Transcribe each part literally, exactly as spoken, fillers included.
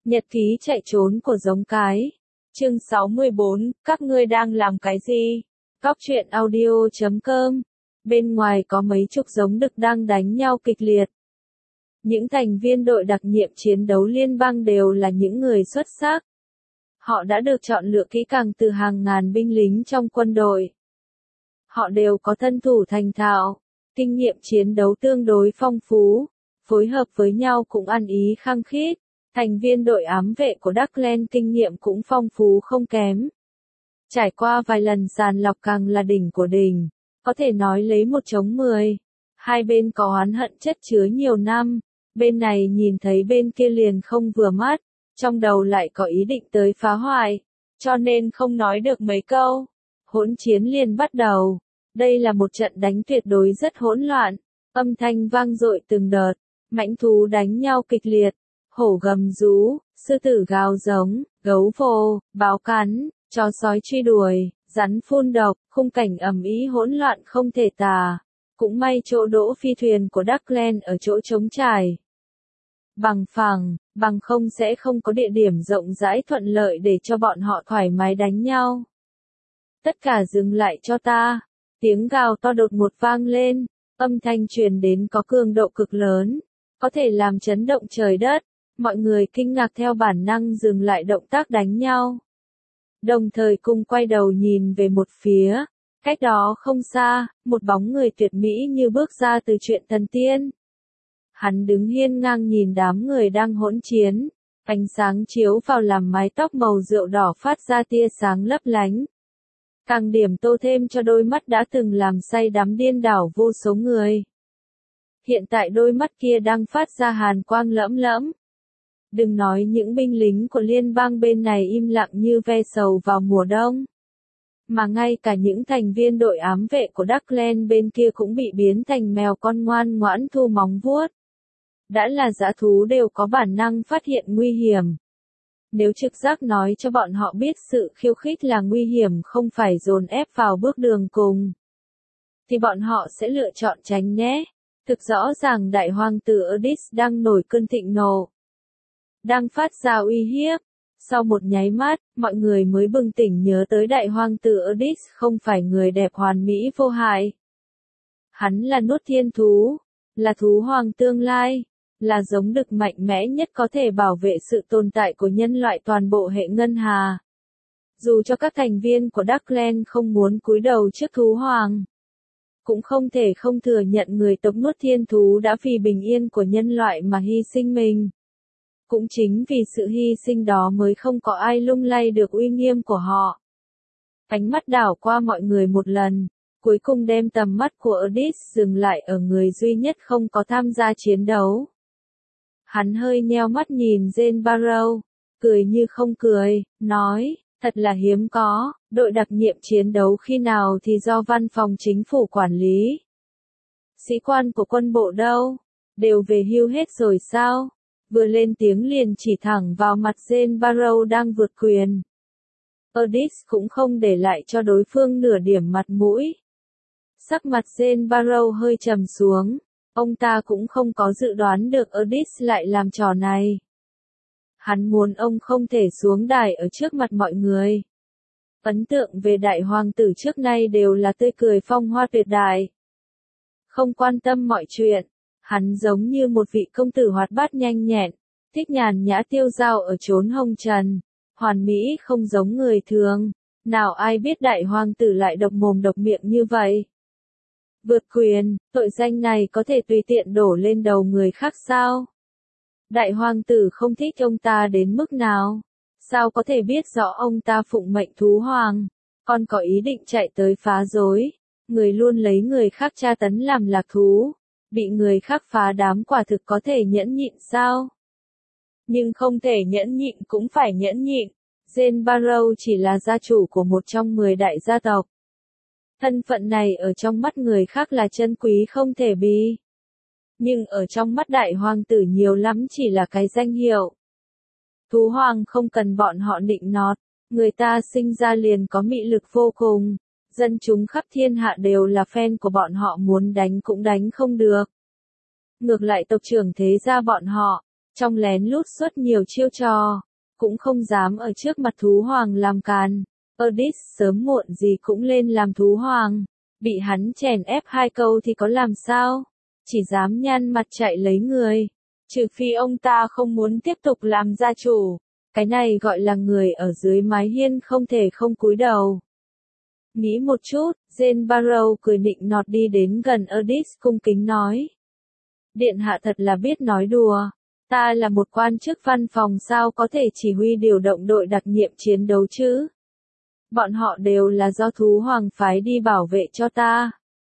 Nhật ký chạy trốn của giống cái. Chương sáu mươi bốn, các ngươi đang làm cái gì? Cóc truyện audio chấm com. Bên ngoài có mấy chục giống đực đang đánh nhau kịch liệt. Những thành viên đội đặc nhiệm chiến đấu liên bang đều là những người xuất sắc. Họ đã được chọn lựa kỹ càng từ hàng ngàn binh lính trong quân đội. Họ đều có thân thủ thành thạo, kinh nghiệm chiến đấu tương đối phong phú, phối hợp với nhau cũng ăn ý khăng khít. Thành viên đội ám vệ của Darkland kinh nghiệm cũng phong phú không kém. Trải qua vài lần sàng lọc càng là đỉnh của đỉnh, có thể nói lấy một chống mười. Hai bên có oán hận chất chứa nhiều năm, bên này nhìn thấy bên kia liền không vừa mắt, trong đầu lại có ý định tới phá hoại, cho nên không nói được mấy câu. Hỗn chiến liền bắt đầu. Đây là một trận đánh tuyệt đối rất hỗn loạn, âm thanh vang dội từng đợt, mãnh thú đánh nhau kịch liệt. Hổ gầm rú, sư tử gào giống, gấu vồ, báo cắn, chó sói truy đuổi, rắn phun độc, khung cảnh ầm ĩ hỗn loạn không thể tả. Cũng may chỗ đỗ phi thuyền của Darkland ở chỗ trống trải. Bằng phẳng, bằng không sẽ không có địa điểm rộng rãi thuận lợi để cho bọn họ thoải mái đánh nhau. Tất cả dừng lại cho ta. Tiếng gào to đột ngột vang lên, âm thanh truyền đến có cường độ cực lớn, có thể làm chấn động trời đất. Mọi người kinh ngạc theo bản năng dừng lại động tác đánh nhau. Đồng thời cùng quay đầu nhìn về một phía, cách đó không xa, một bóng người tuyệt mỹ như bước ra từ truyện thần tiên. Hắn đứng hiên ngang nhìn đám người đang hỗn chiến, ánh sáng chiếu vào làm mái tóc màu rượu đỏ phát ra tia sáng lấp lánh. Càng điểm tô thêm cho đôi mắt đã từng làm say đắm điên đảo vô số người. Hiện tại đôi mắt kia đang phát ra hàn quang lẫm lẫm. Đừng nói những binh lính của liên bang bên này im lặng như ve sầu vào mùa đông. Mà ngay cả những thành viên đội ám vệ của Darkland bên kia cũng bị biến thành mèo con ngoan ngoãn thu móng vuốt. Đã là dã thú đều có bản năng phát hiện nguy hiểm. Nếu trực giác nói cho bọn họ biết sự khiêu khích là nguy hiểm không phải dồn ép vào bước đường cùng, thì bọn họ sẽ lựa chọn tránh né. Thực rõ ràng đại hoàng tử Erdis đang nổi cơn thịnh nộ, đang phát ra uy hiếp. Sau một nháy mắt, mọi người mới bừng tỉnh nhớ tới đại hoàng tử Erdis không phải người đẹp hoàn mỹ vô hại. Hắn là nuốt thiên thú, là thú hoàng tương lai, là giống đực mạnh mẽ nhất có thể bảo vệ sự tồn tại của nhân loại toàn bộ hệ ngân hà. Dù cho các thành viên của Darkland không muốn cúi đầu trước thú hoàng, cũng không thể không thừa nhận người tộc nuốt thiên thú đã vì bình yên của nhân loại mà hy sinh mình. Cũng chính vì sự hy sinh đó mới không có ai lung lay được uy nghiêm của họ. Ánh mắt đảo qua mọi người một lần, cuối cùng đem tầm mắt của Erdis dừng lại ở người duy nhất không có tham gia chiến đấu. Hắn hơi nheo mắt nhìn Jane Barrow, cười như không cười, nói, thật là hiếm có, đội đặc nhiệm chiến đấu khi nào thì do văn phòng chính phủ quản lý. Sĩ quan của quân bộ đâu? Đều về hưu hết rồi sao? Vừa lên tiếng liền chỉ thẳng vào mặt Jane Barrow đang vượt quyền. Erdis cũng không để lại cho đối phương nửa điểm mặt mũi. Sắc mặt Jane Barrow hơi trầm xuống, ông ta cũng không có dự đoán được Erdis lại làm trò này. Hắn muốn ông không thể xuống đài ở trước mặt mọi người. Ấn tượng về đại hoàng tử trước nay đều là tươi cười phong hoa tuyệt đại. Không quan tâm mọi chuyện. Hắn giống như một vị công tử hoạt bát nhanh nhẹn, thích nhàn nhã tiêu dao ở chốn hồng trần, hoàn mỹ không giống người thường. Nào ai biết đại hoàng tử lại độc mồm độc miệng như vậy. Vượt quyền, tội danh này có thể tùy tiện đổ lên đầu người khác sao? Đại hoàng tử không thích ông ta đến mức nào? Sao có thể biết rõ ông ta phụng mệnh thú hoàng, còn có ý định chạy tới phá rối? Người luôn lấy người khác tra tấn làm lạc thú. Bị người khác phá đám quả thực có thể nhẫn nhịn sao? Nhưng không thể nhẫn nhịn cũng phải nhẫn nhịn. Jane Barrow chỉ là gia chủ của một trong mười đại gia tộc. Thân phận này ở trong mắt người khác là chân quý không thể bi. Nhưng ở trong mắt đại hoàng tử nhiều lắm chỉ là cái danh hiệu. Thú hoàng không cần bọn họ nịnh nọt, người ta sinh ra liền có mị lực vô cùng. Dân chúng khắp thiên hạ đều là fan của bọn họ muốn đánh cũng đánh không được. Ngược lại tộc trưởng thế gia bọn họ, trong lén lút xuất nhiều chiêu trò, cũng không dám ở trước mặt thú hoàng làm càn. Odysseus sớm muộn gì cũng lên làm thú hoàng, bị hắn chèn ép hai câu thì có làm sao, chỉ dám nhăn mặt chạy lấy người, trừ phi ông ta không muốn tiếp tục làm gia chủ, cái này gọi là người ở dưới mái hiên không thể không cúi đầu. Nghĩ một chút, Jane Barrow cười nịnh nọt đi đến gần Odysseus cung kính nói. Điện hạ thật là biết nói đùa, ta là một quan chức văn phòng sao có thể chỉ huy điều động đội đặc nhiệm chiến đấu chứ? Bọn họ đều là do thú hoàng phái đi bảo vệ cho ta.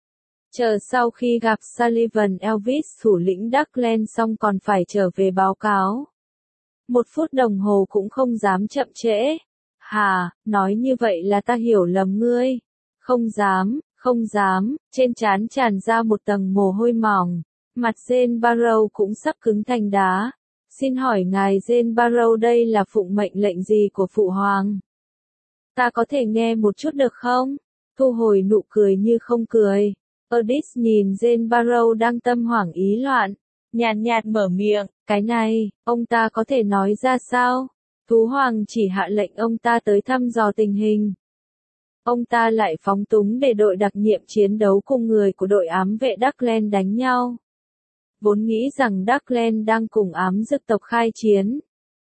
Chờ sau khi gặp Sullivan Elvis thủ lĩnh Darkland xong còn phải trở về báo cáo. Một phút đồng hồ cũng không dám chậm trễ. Hà, nói như vậy là ta hiểu lầm ngươi. Không dám, không dám, trên trán tràn ra một tầng mồ hôi mỏng. Mặt Jane Barrow cũng sắp cứng thành đá. Xin hỏi ngài Jane Barrow đây là phụng mệnh lệnh gì của phụ hoàng? Ta có thể nghe một chút được không? Thu hồi nụ cười như không cười. Odysseus nhìn Jane Barrow đang tâm hoảng ý loạn. Nhàn nhạt mở miệng, cái này, ông ta có thể nói ra sao? Thú hoàng chỉ hạ lệnh ông ta tới thăm dò tình hình. Ông ta lại phóng túng để đội đặc nhiệm chiến đấu cùng người của đội ám vệ Darkland đánh nhau. Vốn nghĩ rằng Darkland đang cùng ám dực tộc khai chiến.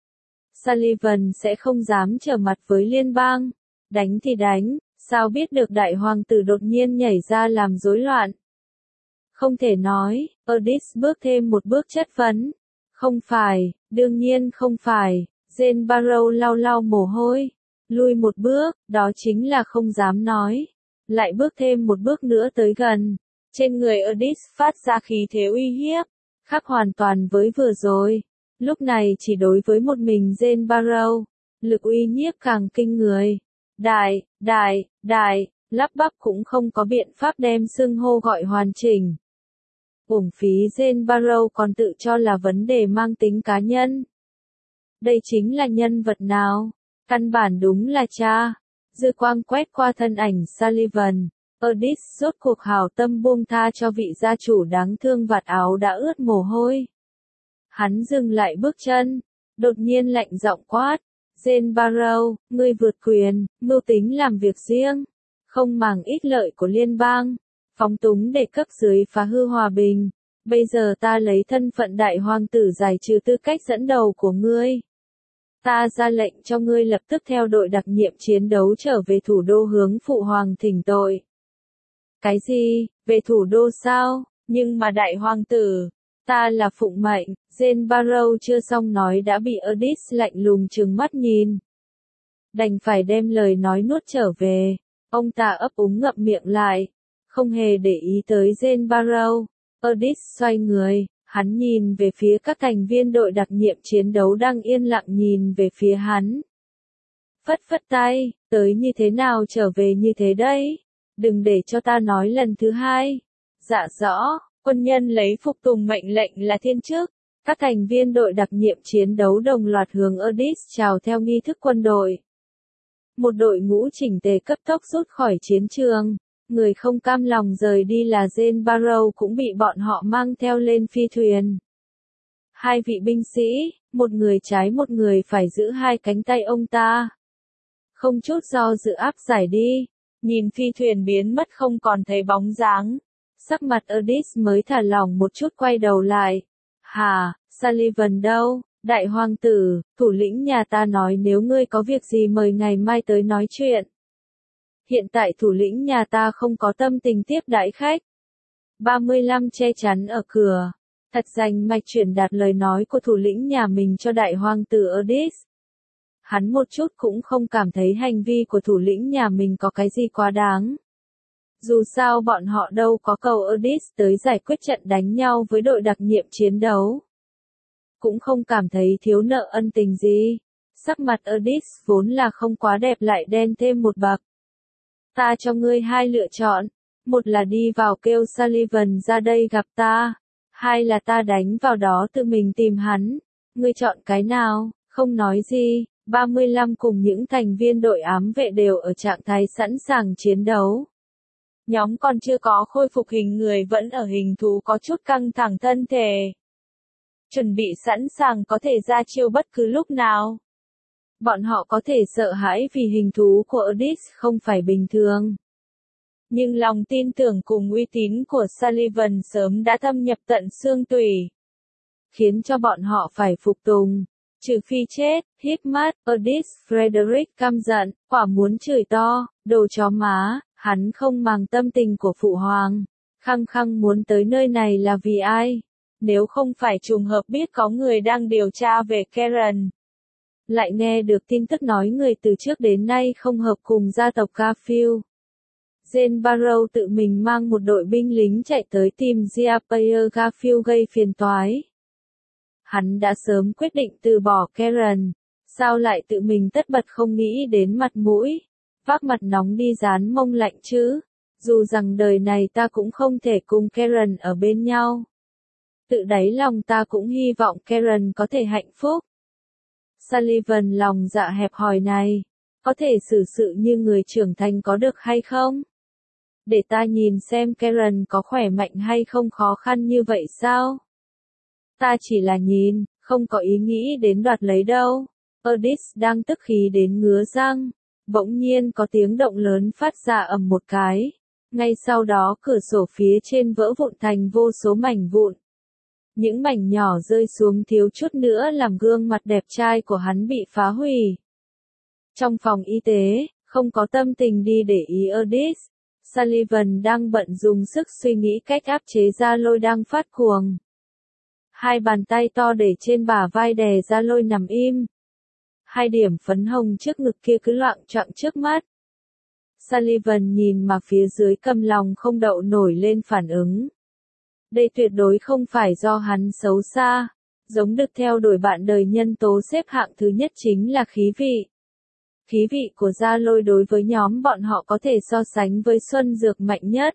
Sullivan sẽ không dám trở mặt với liên bang. Đánh thì đánh, sao biết được đại hoàng tử đột nhiên nhảy ra làm rối loạn. Không thể nói, Odysseus bước thêm một bước chất vấn. Không phải, đương nhiên không phải, Jane Barrow lau lau mồ hôi. Lui một bước, đó chính là không dám nói. Lại bước thêm một bước nữa tới gần. Trên người Odysseus phát ra khí thế uy hiếp, khác hoàn toàn với vừa rồi. Lúc này chỉ đối với một mình Jane Barrow, lực uy nhiếp càng kinh người. Đại, đại, đại, lắp bắp cũng không có biện pháp đem xưng hô gọi hoàn chỉnh. Uổng phí Jane Barrow còn tự cho là vấn đề mang tính cá nhân. Đây chính là nhân vật nào? Căn bản đúng là cha. Dư quang quét qua thân ảnh Sullivan. Odysseus rốt cuộc hảo tâm buông tha cho vị gia chủ đáng thương vạt áo đã ướt mồ hôi. Hắn dừng lại bước chân, đột nhiên lạnh giọng quát. Jane Barrow, ngươi vượt quyền, mưu tính làm việc riêng, không màng ích lợi của liên bang, phóng túng để cấp dưới phá hư hòa bình. Bây giờ ta lấy thân phận đại hoàng tử giải trừ tư cách dẫn đầu của ngươi. Ta ra lệnh cho ngươi lập tức theo đội đặc nhiệm chiến đấu trở về thủ đô hướng phụ hoàng thỉnh tội. Cái gì, về thủ đô sao? Nhưng mà đại hoàng tử, ta là phụng mệnh. Jane Barrow chưa xong nói đã bị Odysseus lạnh lùng trừng mắt nhìn. Đành phải đem lời nói nuốt trở về. Ông ta ấp úng ngậm miệng lại, không hề để ý tới Jane Barrow. Odysseus xoay người, hắn nhìn về phía các thành viên đội đặc nhiệm chiến đấu đang yên lặng nhìn về phía hắn. Phất phất tay, tới như thế nào trở về như thế đấy. Đừng để cho ta nói lần thứ hai. Dạ rõ, quân nhân lấy phục tùng mệnh lệnh là thiên chức. Các thành viên đội đặc nhiệm chiến đấu đồng loạt hướng Odysseus chào theo nghi thức quân đội. Một đội ngũ chỉnh tề cấp tốc rút khỏi chiến trường. Người không cam lòng rời đi là Jane Barrow cũng bị bọn họ mang theo lên phi thuyền. Hai vị binh sĩ, một người trái một người phải giữ hai cánh tay ông ta. Không chút do dự áp giải đi. Nhìn phi thuyền biến mất không còn thấy bóng dáng. Sắc mặt Odysseus mới thả lỏng một chút quay đầu lại. Hà, Sullivan đâu? Đại hoàng tử, thủ lĩnh nhà ta nói nếu ngươi có việc gì mời ngày mai tới nói chuyện. Hiện tại thủ lĩnh nhà ta không có tâm tình tiếp đãi khách. ba mươi lăm che chắn ở cửa. Thật danh mạch truyền đạt lời nói của thủ lĩnh nhà mình cho đại hoàng tử Odysseus. Hắn một chút cũng không cảm thấy hành vi của thủ lĩnh nhà mình có cái gì quá đáng. Dù sao bọn họ đâu có cầu Odysseus tới giải quyết trận đánh nhau với đội đặc nhiệm chiến đấu. Cũng không cảm thấy thiếu nợ ân tình gì. Sắc mặt Odysseus vốn là không quá đẹp lại đen thêm một bậc. Ta cho ngươi hai lựa chọn. Một là đi vào kêu Sullivan ra đây gặp ta. Hai là ta đánh vào đó tự mình tìm hắn. Ngươi chọn cái nào? Không nói gì. ba mươi lăm cùng những thành viên đội ám vệ đều ở trạng thái sẵn sàng chiến đấu. Nhóm còn chưa có khôi phục hình người vẫn ở hình thú có chút căng thẳng thân thể. chuẩn bị sẵn sàng có thể ra chiêu bất cứ lúc nào. Bọn họ có thể sợ hãi vì hình thú của Ardis không phải bình thường. Nhưng lòng tin tưởng cùng uy tín của Sullivan sớm đã thâm nhập tận xương tủy, khiến cho bọn họ phải phục tùng. Trừ phi chết, híp mắt, Ardis Frederick căm giận, quả muốn chửi to, đồ chó má, hắn không màng tâm tình của phụ hoàng. Khăng khăng muốn tới nơi này là vì ai? Nếu không phải trùng hợp biết có người đang điều tra về Karen. Lại nghe được tin tức nói người từ trước đến nay không hợp cùng gia tộc Garfield. Jane Barrow tự mình mang một đội binh lính chạy tới tìm Jean-Pierre Garfield gây phiền toái. Hắn đã sớm quyết định từ bỏ Karen, sao lại tự mình tất bật không nghĩ đến mặt mũi, vác mặt nóng đi dán mông lạnh chứ, dù rằng đời này ta cũng không thể cùng Karen ở bên nhau. Tự đáy lòng ta cũng hy vọng Karen có thể hạnh phúc. Sullivan lòng dạ hẹp hòi này, có thể xử sự như người trưởng thành có được hay không? Để ta nhìn xem Karen có khỏe mạnh hay không, khó khăn như vậy sao? Ta chỉ là nhìn, không có ý nghĩ đến đoạt lấy đâu. Ardis đang tức khí đến ngứa răng. Bỗng nhiên có tiếng động lớn phát ra ầm một cái. Ngay sau đó cửa sổ phía trên vỡ vụn thành vô số mảnh vụn. Những mảnh nhỏ rơi xuống thiếu chút nữa làm gương mặt đẹp trai của hắn bị phá hủy. Trong phòng y tế, không có tâm tình đi để ý Ardis. Sullivan đang bận dùng sức suy nghĩ cách áp chế Gia Lôi đang phát cuồng. Hai bàn tay to để trên bả vai đè Gia Lôi nằm im. Hai điểm phấn hồng trước ngực kia cứ loạng choạng trước mắt. Sullivan nhìn mà phía dưới câm lòng không đậu nổi lên phản ứng. Đây tuyệt đối không phải do hắn xấu xa. Giống được theo đuổi bạn đời nhân tố xếp hạng thứ nhất chính là khí vị. Khí vị của Gia Lôi đối với nhóm bọn họ có thể so sánh với xuân dược mạnh nhất.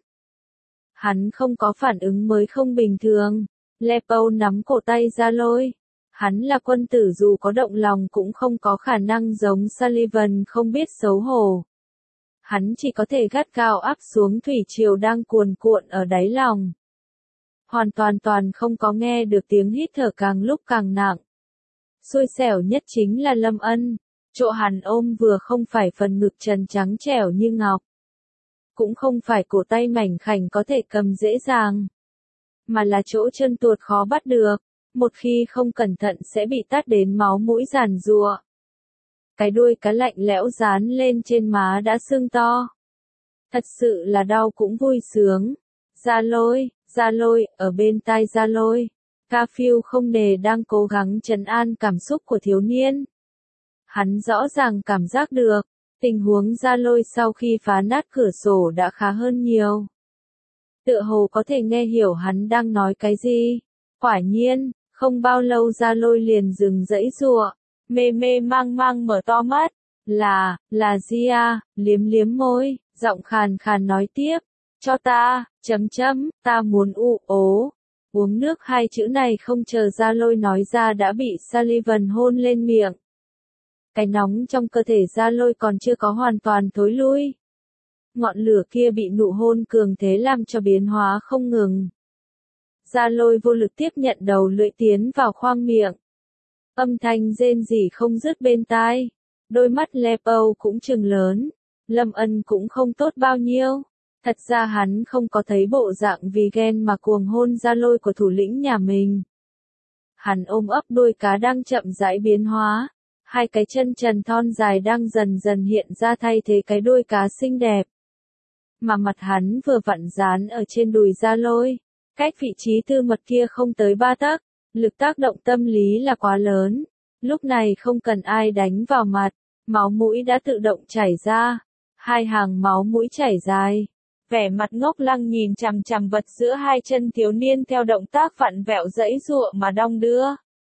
Hắn không có phản ứng mới không bình thường. Lepo nắm cổ tay Gia Lôi. Hắn là quân tử dù có động lòng cũng không có khả năng giống Sullivan không biết xấu hổ. Hắn chỉ có thể gắt gao áp xuống thủy triều đang cuồn cuộn ở đáy lòng. Hoàn toàn toàn không có nghe được tiếng hít thở càng lúc càng nặng. Xui xẻo nhất chính là Lâm Ân. Chỗ hắn ôm vừa không phải phần ngực trần trắng trẻo như ngọc. Cũng không phải cổ tay mảnh khảnh có thể cầm dễ dàng. Mà là chỗ chân tuột khó bắt được. Một khi không cẩn thận sẽ bị tát đến máu mũi giàn giụa. Cái đuôi cá lạnh lẽo dán lên trên má đã sưng to. Thật sự là đau cũng vui sướng. Gia Lôi, Gia Lôi, ở bên tai Gia Lôi. Garfield không nề đang cố gắng trấn an cảm xúc của thiếu niên. Hắn rõ ràng cảm giác được, tình huống Gia Lôi sau khi phá nát cửa sổ đã khá hơn nhiều. Tựa hồ có thể nghe hiểu hắn đang nói cái gì. Quả nhiên, không bao lâu Gia Lôi liền dừng dãy giụa, mê mê mang mang mở to mắt. Là, là Gia, liếm liếm môi, giọng khàn khàn nói tiếp. Cho ta, chấm chấm, ta muốn u ố. Uống nước hai chữ này không chờ Gia Lôi nói ra đã bị Sullivan hôn lên miệng. Cái nóng trong cơ thể Gia Lôi còn chưa có hoàn toàn thối lui. Ngọn lửa kia bị nụ hôn cường thế làm cho biến hóa không ngừng. Gia Lôi vô lực tiếp nhận đầu lưỡi tiến vào khoang miệng. Âm thanh rên rỉ không dứt bên tai. Đôi mắt Lepo cũng trừng lớn. Lâm Ân cũng không tốt bao nhiêu. Thật ra hắn không có thấy bộ dạng vì ghen mà cuồng hôn Gia Lôi của thủ lĩnh nhà mình. Hắn ôm ấp đuôi cá đang chậm rãi biến hóa. Hai cái chân trần thon dài đang dần dần hiện ra thay thế cái đuôi cá xinh đẹp. Mà mặt hắn vừa vặn dán ở trên đùi Gia Lôi. Cách vị trí tư mật kia không tới ba tấc. Lực tác động tâm lý là quá lớn. Lúc này không cần ai đánh vào mặt. Máu mũi đã tự động chảy ra. Hai hàng máu mũi chảy dài. Vẻ mặt ngốc lăng nhìn chằm chằm vật giữa hai chân thiếu niên theo động tác vặn vẹo dãy giụa mà đong đưa.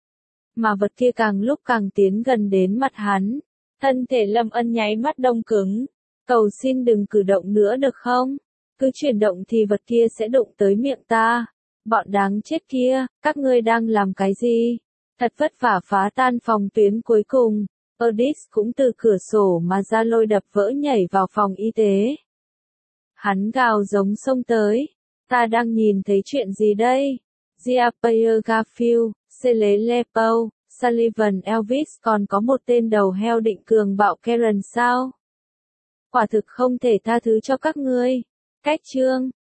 Mà vật kia càng lúc càng tiến gần đến mặt hắn. Thân thể Lâm Ân nháy mắt đông cứng. Cầu xin đừng cử động nữa được không? Cứ chuyển động thì vật kia sẽ đụng tới miệng ta. Bọn đáng chết kia, các ngươi đang làm cái gì? Thật vất vả phá tan phòng tuyến cuối cùng. Ardis cũng từ cửa sổ mà Gia Lôi đập vỡ nhảy vào phòng y tế. Hắn gào giống xông tới. Ta đang nhìn thấy chuyện gì đây? Jean-Pierre Garfield, Celelepau, Sullivan Elvis còn có một tên đầu heo định cường bạo Karen sao? Quả thực không thể tha thứ cho các ngươi. Cách chương